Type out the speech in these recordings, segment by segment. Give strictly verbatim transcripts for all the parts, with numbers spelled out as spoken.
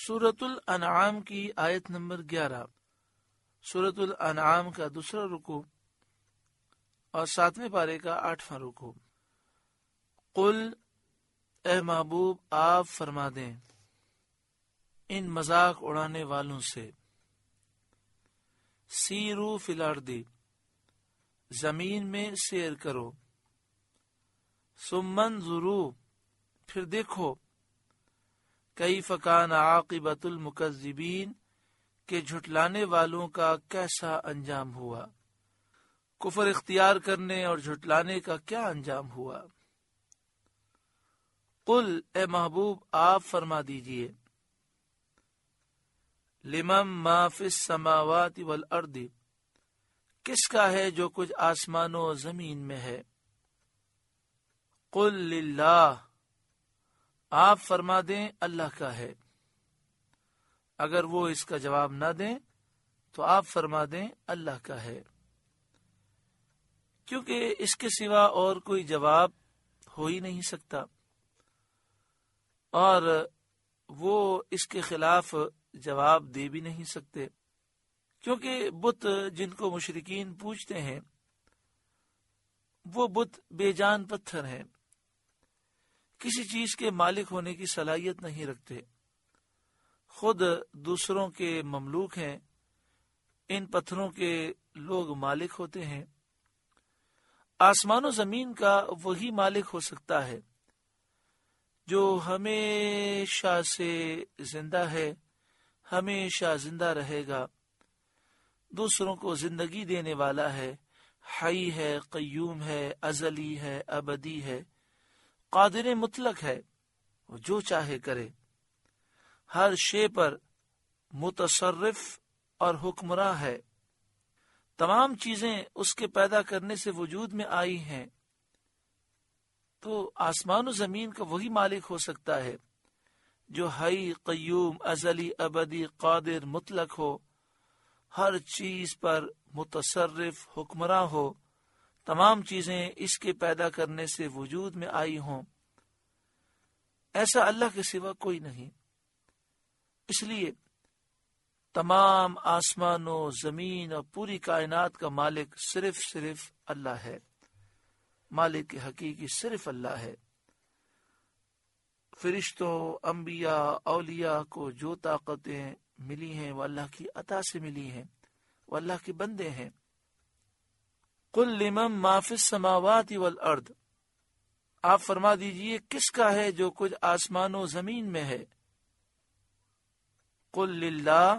سورۃ الانعام کی آیت نمبر گیارہ، سورۃ الانعام کا دوسرا رکوع اور ساتویں پارے کا آٹھواں رکوع۔ قل، اے محبوب آپ فرما دیں ان مذاق اڑانے والوں سے، سیرو فی الارض، زمین میں سیر کرو، ثم انظروا، پھر دیکھو، کیف کان عاقبۃ المکذبین، کہ جھٹلانے والوں کا کیسا انجام ہوا، کفر اختیار کرنے اور جھٹلانے کا کیا انجام ہوا۔ قل، اے محبوب آپ فرما دیجئے، لمن ما فی السماوات والارض، کس کا ہے جو کچھ آسمانوں و زمین میں ہے۔ قل للہ، آپ فرما دیں اللہ کا ہے۔ اگر وہ اس کا جواب نہ دیں تو آپ فرما دیں اللہ کا ہے، کیونکہ اس کے سوا اور کوئی جواب ہو ہی نہیں سکتا، اور وہ اس کے خلاف جواب دے بھی نہیں سکتے، کیونکہ بت جن کو مشرکین پوجتے ہیں وہ بت بے جان پتھر ہیں، کسی چیز کے مالک ہونے کی صلاحیت نہیں رکھتے، خود دوسروں کے مملوک ہیں، ان پتھروں کے لوگ مالک ہوتے ہیں۔ آسمان و زمین کا وہی مالک ہو سکتا ہے جو ہمیشہ سے زندہ ہے، ہمیشہ زندہ رہے گا، دوسروں کو زندگی دینے والا ہے، حی ہے، قیوم ہے، ازلی ہے، ابدی ہے، قادر مطلق ہے، وہ جو چاہے کرے، ہر شے پر متصرف اور حکمراں ہے، تمام چیزیں اس کے پیدا کرنے سے وجود میں آئی ہیں، تو آسمان و زمین کا وہی مالک ہو سکتا ہے جو حی، قیوم، ازلی، ابدی، قادر مطلق ہو، ہر چیز پر متصرف حکمراں ہو، تمام چیزیں اس کے پیدا کرنے سے وجود میں آئی ہوں۔ ایسا اللہ کے سوا کوئی نہیں، اس لیے تمام آسمان و زمین اور پوری کائنات کا مالک صرف صرف اللہ ہے، مالک حقیقی صرف اللہ ہے۔ فرشتوں، انبیاء، اولیاء کو جو طاقتیں ملی ہیں وہ اللہ کی عطا سے ملی ہیں، وہ اللہ کے بندے ہیں۔ قل لمن ما فی السماوات والارض، آپ فرما دیجئے کس کا ہے جو کچھ آسمان و زمین میں ہے۔ قل للہ،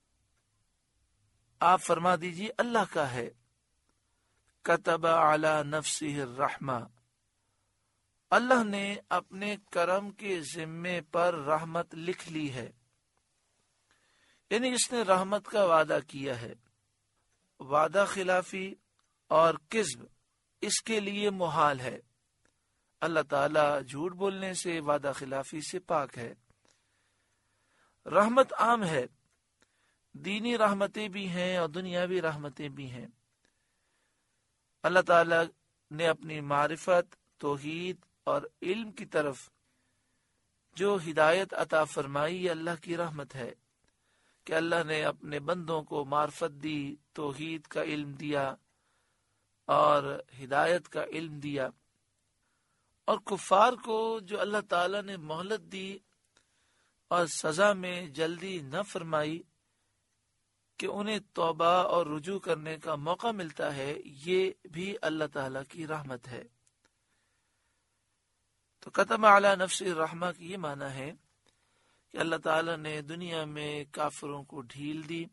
آپ فرما دیجئے اللہ کا ہے۔ کتب علی نفسہ الرحمہ، اللہ نے اپنے کرم کے ذمے پر رحمت لکھ لی ہے، یعنی اس نے رحمت کا وعدہ کیا ہے۔ وعدہ خلافی اور کذب اس کے لیے محال ہے، اللہ تعالی جھوٹ بولنے سے، وعدہ خلافی سے پاک ہے۔ رحمت عام ہے، دینی رحمتیں بھی ہیں اور دنیاوی رحمتیں بھی ہیں۔ اللہ تعالی نے اپنی معرفت، توحید اور علم کی طرف جو ہدایت عطا فرمائی، اللہ کی رحمت ہے کہ اللہ نے اپنے بندوں کو معرفت دی، توحید کا علم دیا اور ہدایت کا علم دیا، اور کفار کو جو اللہ تعالی نے مہلت دی اور سزا میں جلدی نہ فرمائی کہ انہیں توبہ اور رجوع کرنے کا موقع ملتا ہے، یہ بھی اللہ تعالی کی رحمت ہے۔ تو کتب علی نفس الرحمہ کی یہ معنی ہے کہ اللہ تعالی نے دنیا میں کافروں کو ڈھیل دی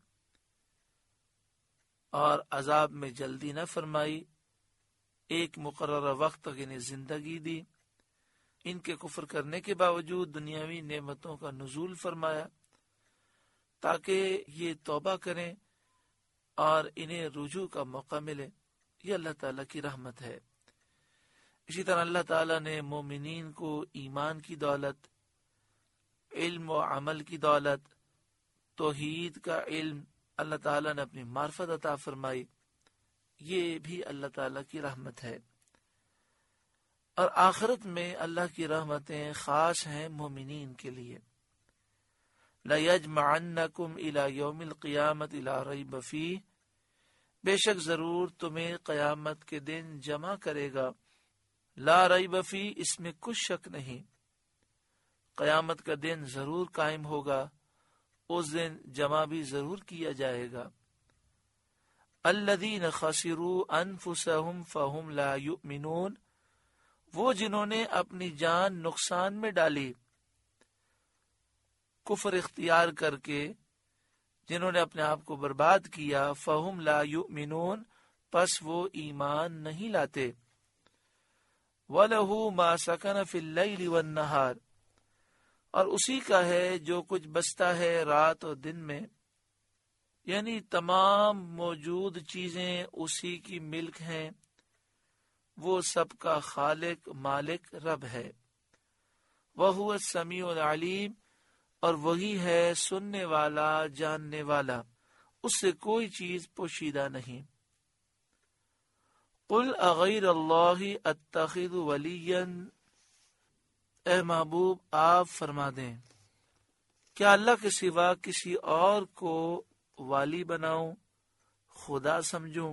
اور عذاب میں جلدی نہ فرمائی، ایک مقررہ وقت تک انہیں زندگی دی، ان کے کفر کرنے کے باوجود دنیاوی نعمتوں کا نزول فرمایا تاکہ یہ توبہ کریں اور انہیں رجوع کا موقع ملے۔ یہ اللہ تعالیٰ کی رحمت ہے۔ اسی طرح اللہ تعالیٰ نے مومنین کو ایمان کی دولت، علم و عمل کی دولت، توحید کا علم اللہ تعالیٰ نے اپنی معرفت عطا فرمائی، یہ بھی اللہ تعالیٰ کی رحمت ہے۔ اور آخرت میں اللہ کی رحمتیں خاص ہیں مومنین کے لیے۔ لَيَجْمَعَنَّكُمْ إِلَى يَوْمِ الْقِيَامَةِ لَا رَيْبَ فِيهِ، بے شک ضرور تمہیں قیامت کے دن جمع کرے گا، لا ریب فی، اس میں کچھ شک نہیں، قیامت کا دن ضرور قائم ہوگا، اس دن جمع بھی ضرور کیا جائے گا۔ الذین خسروا انفسهم فهم لا یؤمنون، وہ جنہوں نے اپنی جان نقصان میں ڈالی کفر اختیار کر کے، جنہوں نے اپنے آپ کو برباد کیا، فہم لا یؤمنون، پس وہ ایمان نہیں لاتے۔ وَلَهُ مَا سَكَنَ فِي اللَّيْلِ وَالنَّهَارِ، اور اسی کا ہے جو کچھ بستا ہے رات اور دن میں، یعنی تمام موجود چیزیں اسی کی ملک ہیں، وہ سب کا خالق مالک رب ہے۔ وَهُوَ السَّمِيعُ الْعَلِيمُ، اور وہی ہے سننے والا جاننے والا، اس سے کوئی چیز پوشیدہ نہیں۔ قل اغیر اللہ اتخذ ولیا، اے محبوب آپ فرما دیں کیا اللہ کے سوا کسی اور کو والی بناؤں، خدا سمجھوں؟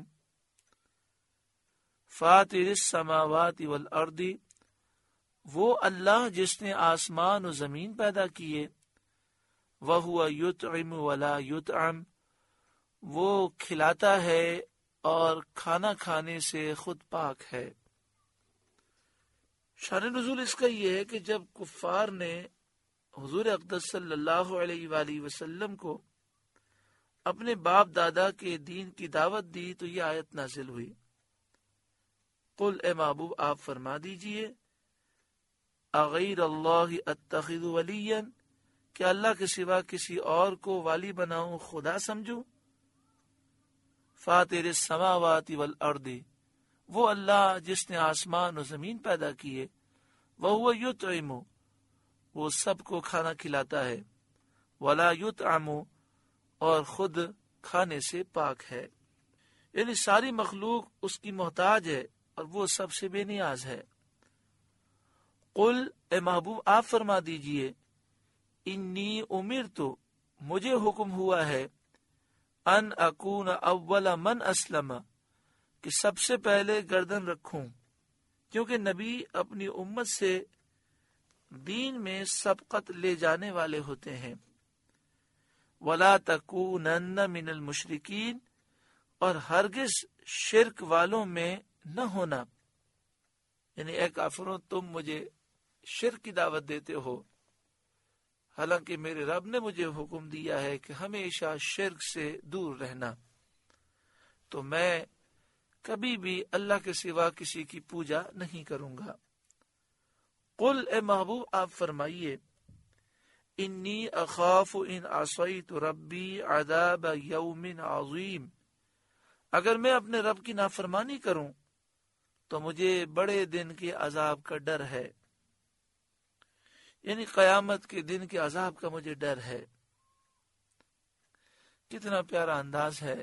فاطر السماوات والارض، وہ اللہ جس نے آسمان و زمین پیدا کیے، وَهُوَ يُطْعِمُ وَلَا يُطْعَمُ، وہ کھلاتا ہے اور کھانا کھانے سے خود پاک ہے۔ شان نزول اس کا یہ ہے کہ جب کفار نے حضور اقدس صلی اللہ علیہ وآلہ وسلم کو اپنے باپ دادا کے دین کی دعوت دی تو یہ آیت نازل ہوئی، قل، اے محبوب آپ فرما دیجئے، اغیر اللہ اتخذ ولیا، کہ اللہ کے سوا کسی اور کو والی بناؤں، خدا سمجھوں؟ فاطر السماوات والارض، وہ اللہ جس نے آسمان و زمین پیدا کیے، وہو یطعم، وہ سب کو کھانا کھلاتا ہے، ولا یطعم، اور خود کھانے سے پاک ہے، یعنی ساری مخلوق اس کی محتاج ہے اور وہ سب سے بے نیاز ہے۔ قل، اے محبوب آپ فرما دیجئے، انی امرت، مجھے حکم ہوا ہے، ان اکون اول من اسلم، کہ سب سے پہلے گردن رکھوں، کیونکہ نبی اپنی امت سے دین میں سبقت لے جانے والے ہوتے ہیں۔ ولا تکونن من المشرکین، اور ہرگز شرک والوں میں نہ ہونا، یعنی اے کافروں تم مجھے شرک کی دعوت دیتے ہو، حالانکہ میرے رب نے مجھے حکم دیا ہے کہ ہمیشہ شرک سے دور رہنا، تو میں کبھی بھی اللہ کے سوا کسی کی پوجا نہیں کروں گا۔ قل، اے محبوب آپ فرمائیے، انی اخاف ان عصیت ربی عذاب یوم عظیم، اگر میں اپنے رب کی نافرمانی کروں تو مجھے بڑے دن کے عذاب کا ڈر ہے، یعنی قیامت کے دن کے عذاب کا مجھے ڈر ہے۔ کتنا پیارا انداز ہے،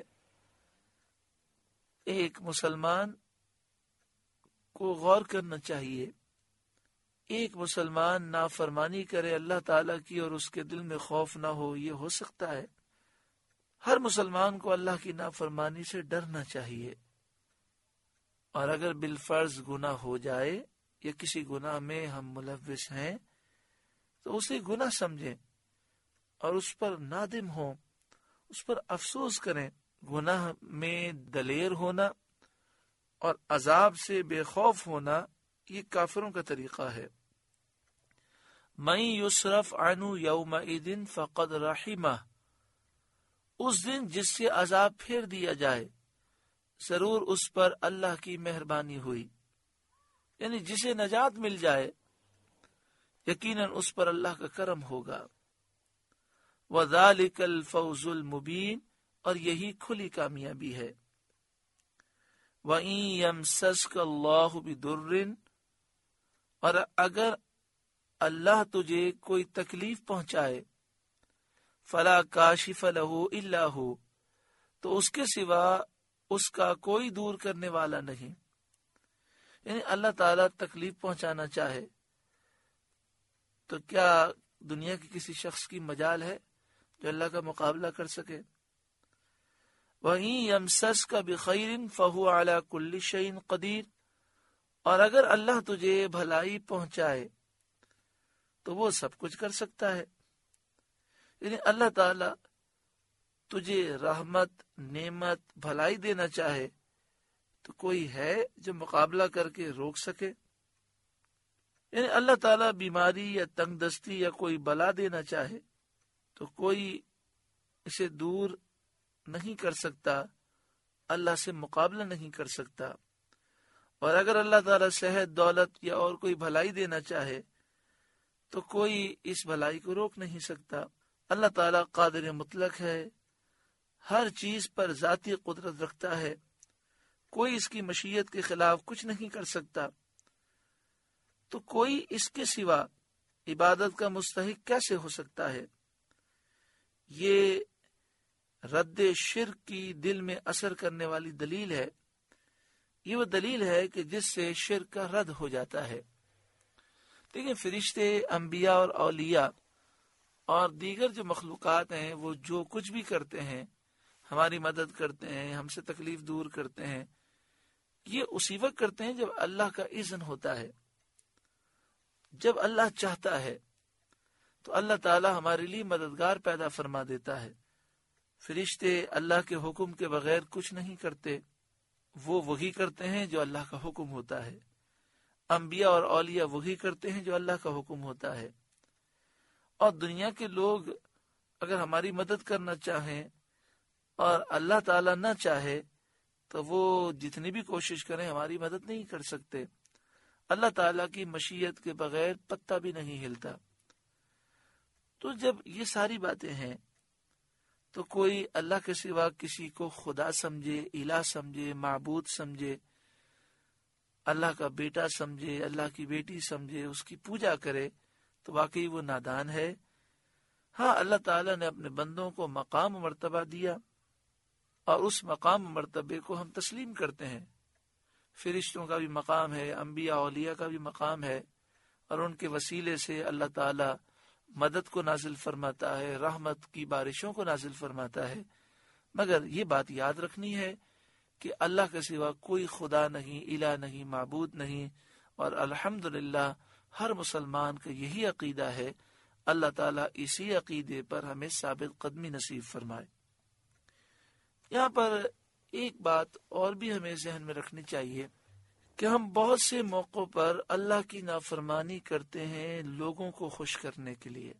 ایک مسلمان کو غور کرنا چاہیے، ایک مسلمان نافرمانی کرے اللہ تعالیٰ کی اور اس کے دل میں خوف نہ ہو، یہ ہو سکتا ہے؟ ہر مسلمان کو اللہ کی نافرمانی سے ڈرنا چاہیے، اور اگر بالفرض گناہ ہو جائے یا کسی گناہ میں ہم ملوث ہیں تو اسے گناہ سمجھیں اور اس پر نادم ہوں، اس پر افسوس کریں۔ گناہ میں دلیر ہونا اور عذاب سے بے خوف ہونا یہ کافروں کا طریقہ ہے۔ مَن یصرف عنہ یومئذ فقد رحمہ، اس دن جس سے عذاب پھیر دیا جائے ضرور اس پر اللہ کی مہربانی ہوئی، یعنی جسے نجات مل جائے یقیناً اس پر اللہ کا کرم ہوگا۔ وَذَلِكَ الْفَوْزُ الْمُبِينُ، اور یہی کھلی کامیابی ہے۔ وَإِن يَمْسَسْكَ اللَّهُ بِضُرٍّ، اور اگر اللہ تجھے کوئی تکلیف پہنچائے، فَلَا كَاشِفَ لَهُ إِلَّا هُوَ، تو اس کے سوا اس کا کوئی دور کرنے والا نہیں، یعنی اللہ تعالیٰ تکلیف پہنچانا چاہے تو کیا دنیا کے کسی شخص کی مجال ہے؟ جو اللہ کا مقابلہ کر سکے. وَإِن يَمْسَسْكَ بِخَيْرٍ فَهُوَ عَلَى كُلِّ شَيْءٍ قَدِيرٌ، اور اگر اللہ تجھے بھلائی پہنچائے تو وہ سب کچھ کر سکتا ہے. یعنی اللہ تعالی تجھے رحمت، نعمت، بھلائی دینا چاہے تو کوئی ہے جو مقابلہ کر کے روک سکے؟ یعنی اللہ تعالیٰ بیماری یا تنگ دستی یا کوئی بلا دینا چاہے تو کوئی اسے دور نہیں کر سکتا، اللہ سے مقابلہ نہیں کر سکتا. اور اگر اللہ تعالیٰ صحت، دولت یا اور کوئی بھلائی دینا چاہے تو کوئی اس بھلائی کو روک نہیں سکتا. اللہ تعالیٰ قادر مطلق ہے، ہر چیز پر ذاتی قدرت رکھتا ہے، کوئی اس کی مشیت کے خلاف کچھ نہیں کر سکتا. تو کوئی اس کے سوا عبادت کا مستحق کیسے ہو سکتا ہے؟ یہ رد شرک کی دل میں اثر کرنے والی دلیل ہے. یہ وہ دلیل ہے کہ جس سے شرک کا رد ہو جاتا ہے. دیکھیں، فرشتے، انبیاء اور اولیاء اور دیگر جو مخلوقات ہیں وہ جو کچھ بھی کرتے ہیں، ہماری مدد کرتے ہیں، ہم سے تکلیف دور کرتے ہیں، یہ اسی وقت کرتے ہیں جب اللہ کا اذن ہوتا ہے. جب اللہ چاہتا ہے تو اللہ تعالی ہمارے لیے مددگار پیدا فرما دیتا ہے. فرشتے اللہ کے حکم کے بغیر کچھ نہیں کرتے، وہ وہی کرتے ہیں جو اللہ کا حکم ہوتا ہے. انبیاء اور اولیاء وہی کرتے ہیں جو اللہ کا حکم ہوتا ہے. اور دنیا کے لوگ اگر ہماری مدد کرنا چاہیں اور اللہ تعالیٰ نہ چاہے تو وہ جتنی بھی کوشش کریں ہماری مدد نہیں کر سکتے. اللہ تعالیٰ کی مشیت کے بغیر پتہ بھی نہیں ہلتا. تو جب یہ ساری باتیں ہیں تو کوئی اللہ کے سوا کسی کو خدا سمجھے، الہ سمجھے، معبود سمجھے، اللہ کا بیٹا سمجھے، اللہ کی بیٹی سمجھے، اس کی پوجا کرے تو واقعی وہ نادان ہے. ہاں، اللہ تعالیٰ نے اپنے بندوں کو مقام و مرتبہ دیا اور اس مقام و مرتبے کو ہم تسلیم کرتے ہیں. فرشتوں کا بھی مقام ہے، انبیاء اولیاء کا بھی مقام ہے، اور ان کے وسیلے سے اللہ تعالیٰ مدد کو نازل فرماتا ہے، رحمت کی بارشوں کو نازل فرماتا ہے. مگر یہ بات یاد رکھنی ہے کہ اللہ کے سوا کوئی خدا نہیں، الہ نہیں، معبود نہیں. اور الحمدللہ ہر مسلمان کا یہی عقیدہ ہے. اللہ تعالیٰ اسی عقیدے پر ہمیں ثابت قدمی نصیب فرمائے. یہاں پر ایک بات اور بھی ہمیں ذہن میں رکھنی چاہیے کہ ہم بہت سے موقعوں پر اللہ کی نافرمانی کرتے ہیں لوگوں کو خوش کرنے کے لیے.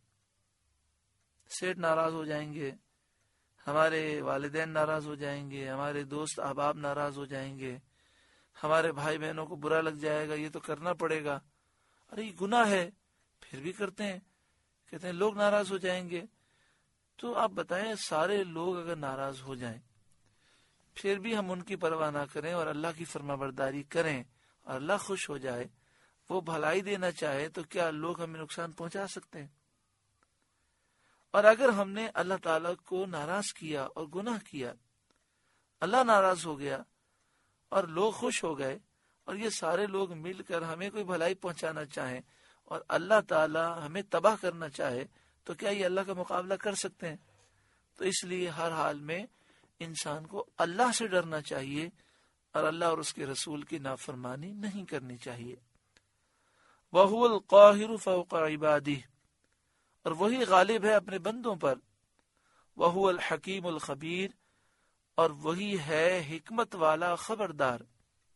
سیٹ ناراض ہو جائیں گے، ہمارے والدین ناراض ہو جائیں گے، ہمارے دوست احباب ناراض ہو جائیں گے، ہمارے بھائی بہنوں کو برا لگ جائے گا، یہ تو کرنا پڑے گا. ارے یہ گناہ ہے پھر بھی کرتے ہیں. کہتے ہیں لوگ ناراض ہو جائیں گے. تو آپ بتائیں، سارے لوگ اگر ناراض ہو جائیں پھر بھی ہم ان کی پرواہ نہ کریں اور اللہ کی فرما برداری کریں اور اللہ خوش ہو جائے، وہ بھلائی دینا چاہے، تو کیا لوگ ہمیں نقصان پہنچا سکتے ہیں؟ اور اگر ہم نے اللہ تعالیٰ کو ناراض کیا اور گناہ کیا، اللہ ناراض ہو گیا اور لوگ خوش ہو گئے، اور یہ سارے لوگ مل کر ہمیں کوئی بھلائی پہنچانا چاہیں اور اللہ تعالیٰ ہمیں تباہ کرنا چاہے، تو کیا یہ اللہ کا مقابلہ کر سکتے ہیں؟ تو اس لیے ہر حال میں انسان کو اللہ سے ڈرنا چاہیے اور اللہ اور اس کے رسول کی نافرمانی نہیں کرنی چاہیے. وَهُوَ الْقَاهِرُ فَوْقَ عِبَادِهِ، اور وہی غالب ہے اپنے بندوں پر. وَهُوَ الْحَكِيمُ الْخَبِيرُ، اور وہی ہے حکمت والا خبردار.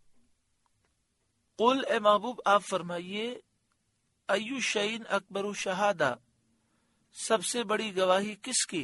قل، اے محبوب آپ فرمائیے، ایو شیء اکبر شہادہ، سب سے بڑی گواہی کس کی؟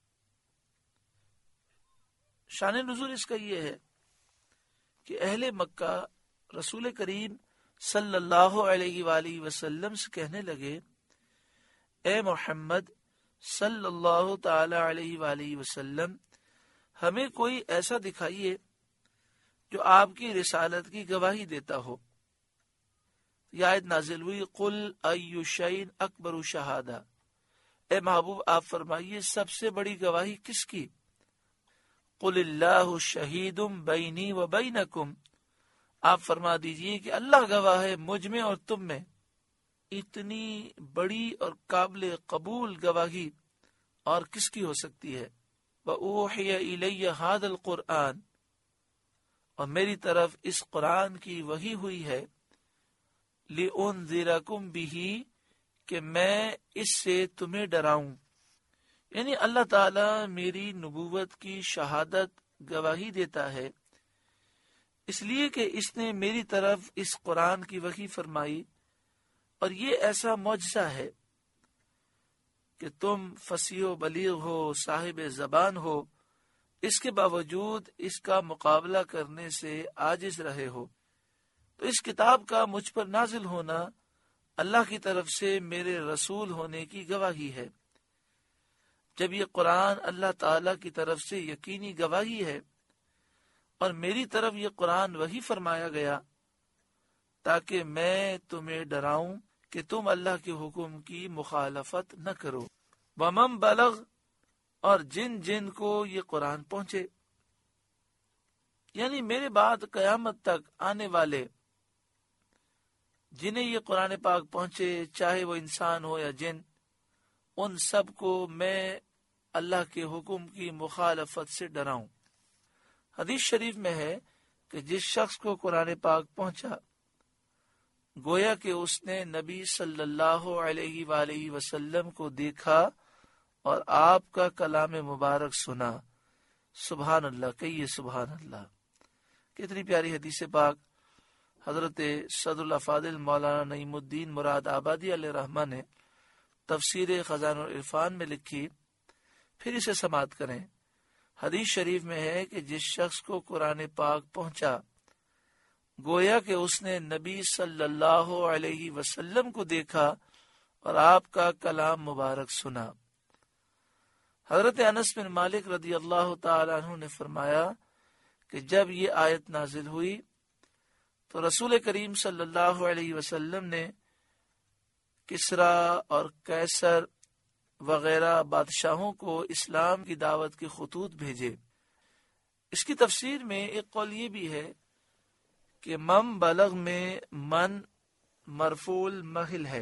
شان نزول اس کا یہ ہے کہ اہل مکہ رسول کریم صلی اللہ علیہ وآلہ وسلم سے کہنے لگے، اے محمد صلی اللہ تعالی علیہ وآلہ وسلم، ہمیں کوئی ایسا دکھائیے جو آپ کی رسالت کی گواہی دیتا ہو. یہ آیت نازل ہوئی، قل ایو شیء اکبر شہادہ، اے محبوب آپ فرمائیے سب سے بڑی گواہی کس کی؟ قل اللہ شہید بینی و بینکم، آپ فرما دیجئے کہ اللہ گواہ ہے مجھ میں اور تم میں. اتنی بڑی اور قابل قبول گواہی اور کس کی ہو سکتی ہے؟ وَأُوحِيَ إِلَيَّ هَذَا الْقُرْآنِ، اور میری طرف اس قرآن کی وحی ہوئی ہے، لِأُنذِرَكُمْ بِهِ، کہ میں اس سے تمہیں ڈراؤں. یعنی اللہ تعالی میری نبوت کی شہادت گواہی دیتا ہے، اس لیے کہ اس نے میری طرف اس قرآن کی وحی فرمائی، اور یہ ایسا معجزہ ہے کہ تم فصیح و بلیغ ہو، صاحب زبان ہو، اس کے باوجود اس کا مقابلہ کرنے سے عاجز رہے ہو. تو اس کتاب کا مجھ پر نازل ہونا اللہ کی طرف سے میرے رسول ہونے کی گواہی ہے. جب یہ قرآن اللہ تعالی کی طرف سے یقینی گواہی ہے، اور میری طرف یہ قرآن وحی فرمایا گیا تاکہ میں تمہیں ڈراؤں کہ تم اللہ کے حکم کی مخالفت نہ کرو. ومن بلغ، اور جن جن کو یہ قرآن پہنچے، یعنی میرے بعد قیامت تک آنے والے جنہیں یہ قرآن پاک پہنچے، چاہے وہ انسان ہو یا جن، ان سب کو میں اللہ کے حکم کی مخالفت سے ڈراؤں. حدیث شریف میں ہے کہ جس شخص کو قرآن پاک پہنچا، گویا کہ اس نے نبی صلی اللہ علیہ وآلہ وسلم کو دیکھا اور آپ کا کلام مبارک سنا. سبحان اللہ، کہیے سبحان اللہ. کتنی پیاری حدیث پاک حضرت صدر الافاضل مولانا نعیم الدین مراد آبادی علیہ رحمہ نے تفسیر خزانہ العرفان میں لکھی. پھر اسے سماعت کریں. حدیث شریف میں ہے کہ جس شخص کو قرآن پاک پہنچا، گویا کہ اس نے نبی صلی اللہ علیہ وسلم کو دیکھا اور آپ کا کلام مبارک سنا. حضرت انس بن مالک رضی اللہ تعالی عنہ نے فرمایا کہ جب یہ آیت نازل ہوئی تو رسول کریم صلی اللہ علیہ وسلم نے کسرا اور قیصر وغیرہ بادشاہوں کو اسلام کی دعوت کے خطوط بھیجے. اس کی تفسیر میں ایک قول یہ بھی ہے کہ من بلغ میں من مرفوع محل ہے.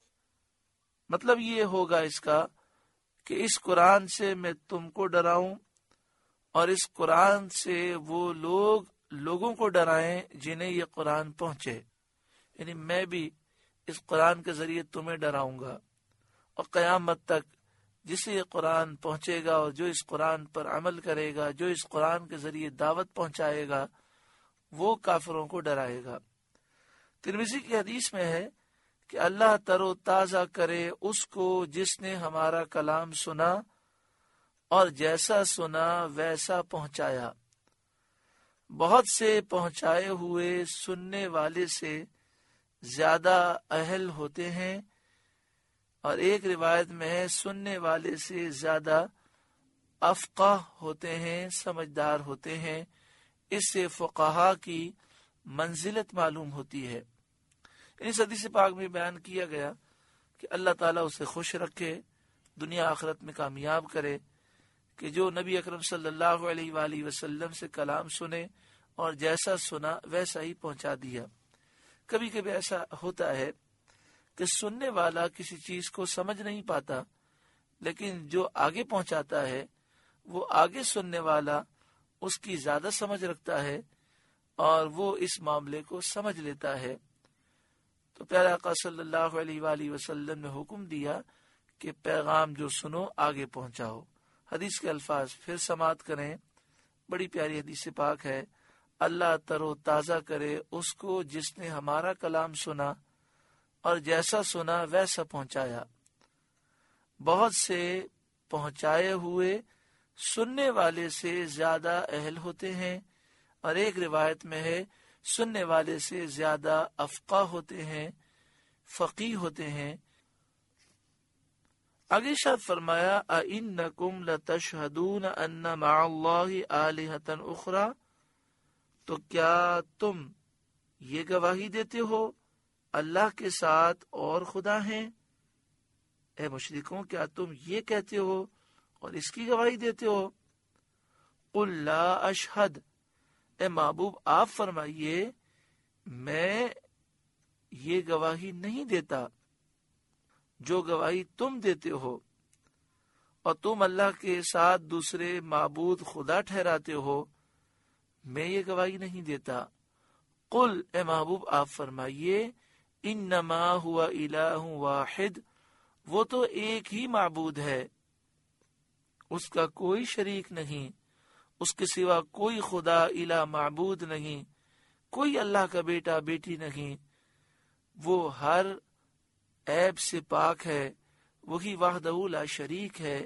مطلب یہ ہوگا اس کا کہ اس قرآن سے میں تم کو ڈراؤں، اور اس قرآن سے وہ لوگ لوگوں کو ڈرائیں جنہیں یہ قرآن پہنچے. یعنی میں بھی اس قرآن کے ذریعے تمہیں ڈراؤں گا، اور قیامت تک جسے یہ قرآن پہنچے گا اور جو اس قرآن پر عمل کرے گا، جو اس قرآن کے ذریعے دعوت پہنچائے گا، وہ کافروں کو ڈرائے گا. ترمذی کی حدیث میں ہے کہ اللہ تر و تازہ کرے اس کو جس نے ہمارا کلام سنا اور جیسا سنا ویسا پہنچایا. بہت سے پہنچائے ہوئے سننے والے سے زیادہ اہل ہوتے ہیں، اور ایک روایت میں ہے سننے والے سے زیادہ افقہ ہوتے ہیں، سمجھدار ہوتے ہیں. اس سے فقہا کی منزلت معلوم ہوتی ہے. اس حدیث پاک میں بیان کیا گیا کہ اللہ تعالیٰ اسے خوش رکھے، دنیا آخرت میں کامیاب کرے، کہ جو نبی اکرم صلی اللہ علیہ وآلہ وسلم سے کلام سنے اور جیسا سنا ویسا ہی پہنچا دیا. کبھی کبھی ایسا ہوتا ہے کہ سننے والا کسی چیز کو سمجھ نہیں پاتا، لیکن جو آگے پہنچاتا ہے وہ آگے سننے والا اس کی زیادہ سمجھ رکھتا ہے اور وہ اس معاملے کو سمجھ لیتا ہے. تو پیارے آقا صلی اللہ علیہ وآلہ وسلم نے حکم دیا کہ پیغام جو سنو آگے پہنچاؤ. حدیث کے الفاظ پھر سماعت کریں. بڑی پیاری حدیث پاک ہے. اللہ تر و تازہ کرے اس کو جس نے ہمارا کلام سنا اور جیسا سنا ویسا پہنچایا. بہت سے پہنچائے ہوئے سننے والے سے زیادہ اہل ہوتے ہیں، اور ایک روایت میں ہے سننے والے سے زیادہ افقہ ہوتے ہیں، فقیہ ہوتے ہیں. آگے ارشاد فرمایا اَإِنَّكُمْ لَتَشْهَدُونَ أَنَّ مَعَ اللَّهِ آلِهَةً أُخْرَى، تو کیا تم یہ گواہی دیتے ہو اللہ کے ساتھ اور خدا ہیں؟ اے مشرکوں، کیا تم یہ کہتے ہو اور اس کی گواہی دیتے ہو؟ قُلْ لَا أَشْهَدُ، اے محبوب آپ فرمائیے میں یہ گواہی نہیں دیتا جو گواہی تم دیتے ہو. اور تم اللہ کے ساتھ دوسرے معبود خدا ٹھہراتے ہو، میں یہ گواہی نہیں دیتا۔ قل، اے محبوب آپ فرمائیے، انما ہوا الہ واحد، وہ تو ایک ہی معبود ہے، اس کا کوئی شریک نہیں، اس کے سوا کوئی خدا الہ معبود نہیں، کوئی اللہ کا بیٹا بیٹی نہیں، وہ ہر عیب سے پاک ہے، وہی وحدہ لا شریک ہے۔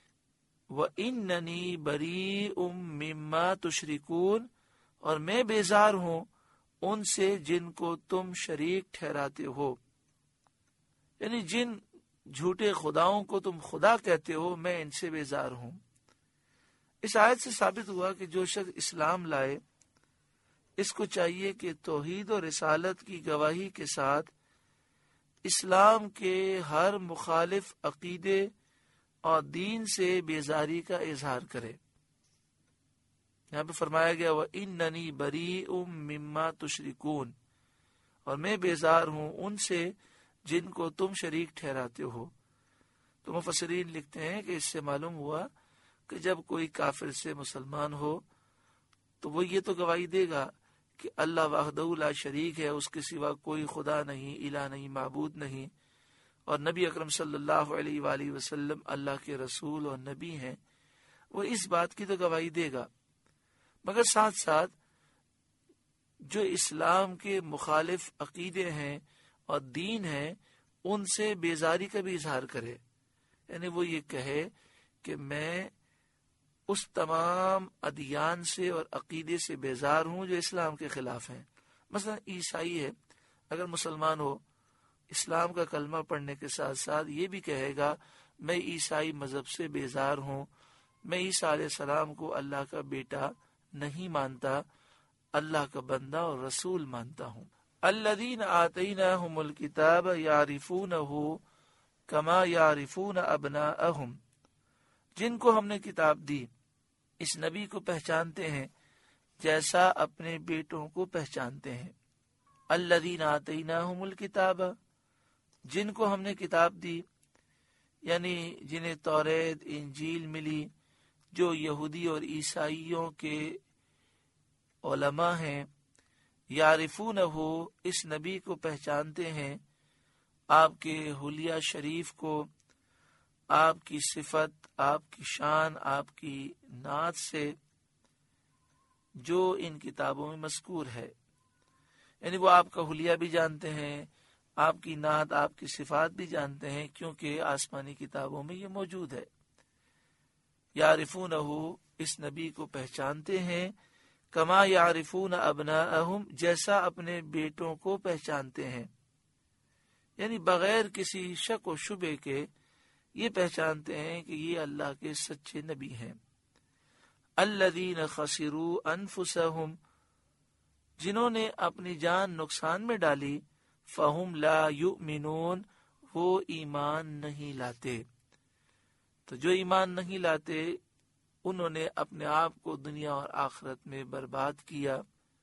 وَإِنَّنِي بَرِيءٌ مِّمَّا تُشْرِكُونَ، اور میں بیزار ہوں ان سے جن کو تم شریک ٹھہراتے ہو، یعنی جن جھوٹے خداؤں کو تم خدا کہتے ہو، میں ان سے بیزار ہوں۔ اس آیت سے ثابت ہوا کہ جو شخص اسلام لائے اس کو چاہیے کہ توحید و رسالت کی گواہی کے ساتھ اسلام کے ہر مخالف عقیدے اور دین سے بیزاری کا اظہار کرے۔ یہاں پہ فرمایا گیا وَإِنَّنِي بَرِيءٌ مِّمَّا تُشْرِكُونَ، اور میں بیزار ہوں ان سے جن کو تم شریک ٹھہراتے ہو۔ تو مفسرین لکھتے ہیں کہ اس سے معلوم ہوا کہ جب کوئی کافر سے مسلمان ہو تو وہ یہ تو گواہی دے گا کہ اللہ وحدہ لا شریک ہے، اس کے سوا کوئی خدا نہیں، الہ نہیں، معبود نہیں، اور نبی اکرم صلی اللہ علیہ وآلہ وسلم اللہ کے رسول اور نبی ہیں، وہ اس بات کی تو گواہی دے گا، مگر ساتھ ساتھ جو اسلام کے مخالف عقیدے ہیں اور دین ہیں ان سے بیزاری کا بھی اظہار کرے، یعنی وہ یہ کہے کہ میں اس تمام ادیان سے اور عقیدے سے بیزار ہوں جو اسلام کے خلاف ہیں۔ مثلا عیسائی ہے، اگر مسلمان ہو اسلام کا کلمہ پڑھنے کے ساتھ ساتھ یہ بھی کہے گا میں عیسائی مذہب سے بیزار ہوں، میں عیسیٰ علیہ السلام کو اللہ کا بیٹا نہیں مانتا، اللہ کا بندہ اور رسول مانتا ہوں۔ الذین آتیناہم الکتاب یعرفونہ کما یعرفون ابناءہم، جن کو ہم نے کتاب دی اس نبی کو پہچانتے ہیں جیسا اپنے بیٹوں کو پہچانتے ہیں۔ الذین آتیناہم الکتاب، جن کو ہم نے کتاب دی، یعنی جنہیں توریت انجیل ملی، جو یہودی اور عیسائیوں کے علماء ہیں، یعرفونہ، اس نبی کو پہچانتے ہیں، آپ کے حلیہ شریف کو، آپ کی صفت، آپ کی شان، آپ کی نعت سے جو ان کتابوں میں مذکور ہے، یعنی وہ آپ کا حلیہ بھی جانتے ہیں، آپ کی نعت، آپ کی صفات بھی جانتے ہیں، کیونکہ آسمانی کتابوں میں یہ موجود ہے۔ یعرفونہ، اس نبی کو پہچانتے ہیں، کما یعرفون ابناءہم، جیسا اپنے بیٹوں کو پہچانتے ہیں، یعنی بغیر کسی شک و شبے کے یہ پہچانتے ہیں کہ یہ اللہ کے سچے نبی ہیں۔ الذین خسروا انفسہم، جنہوں نے اپنی جان نقصان میں ڈالی، فہم لا یؤمنون، وہ ایمان نہیں لاتے۔ تو جو ایمان نہیں لاتے انہوں نے اپنے آپ کو دنیا اور آخرت میں برباد کیا۔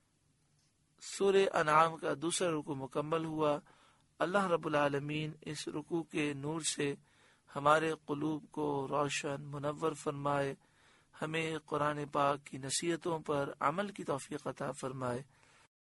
سورہ انعام کا دوسرا رکوع مکمل ہوا۔ اللہ رب العالمین اس رکوع کے نور سے ہمارے قلوب کو روشن منور فرمائے، ہمیں قرآن پاک کی نصیحتوں پر عمل کی توفیق عطا فرمائے۔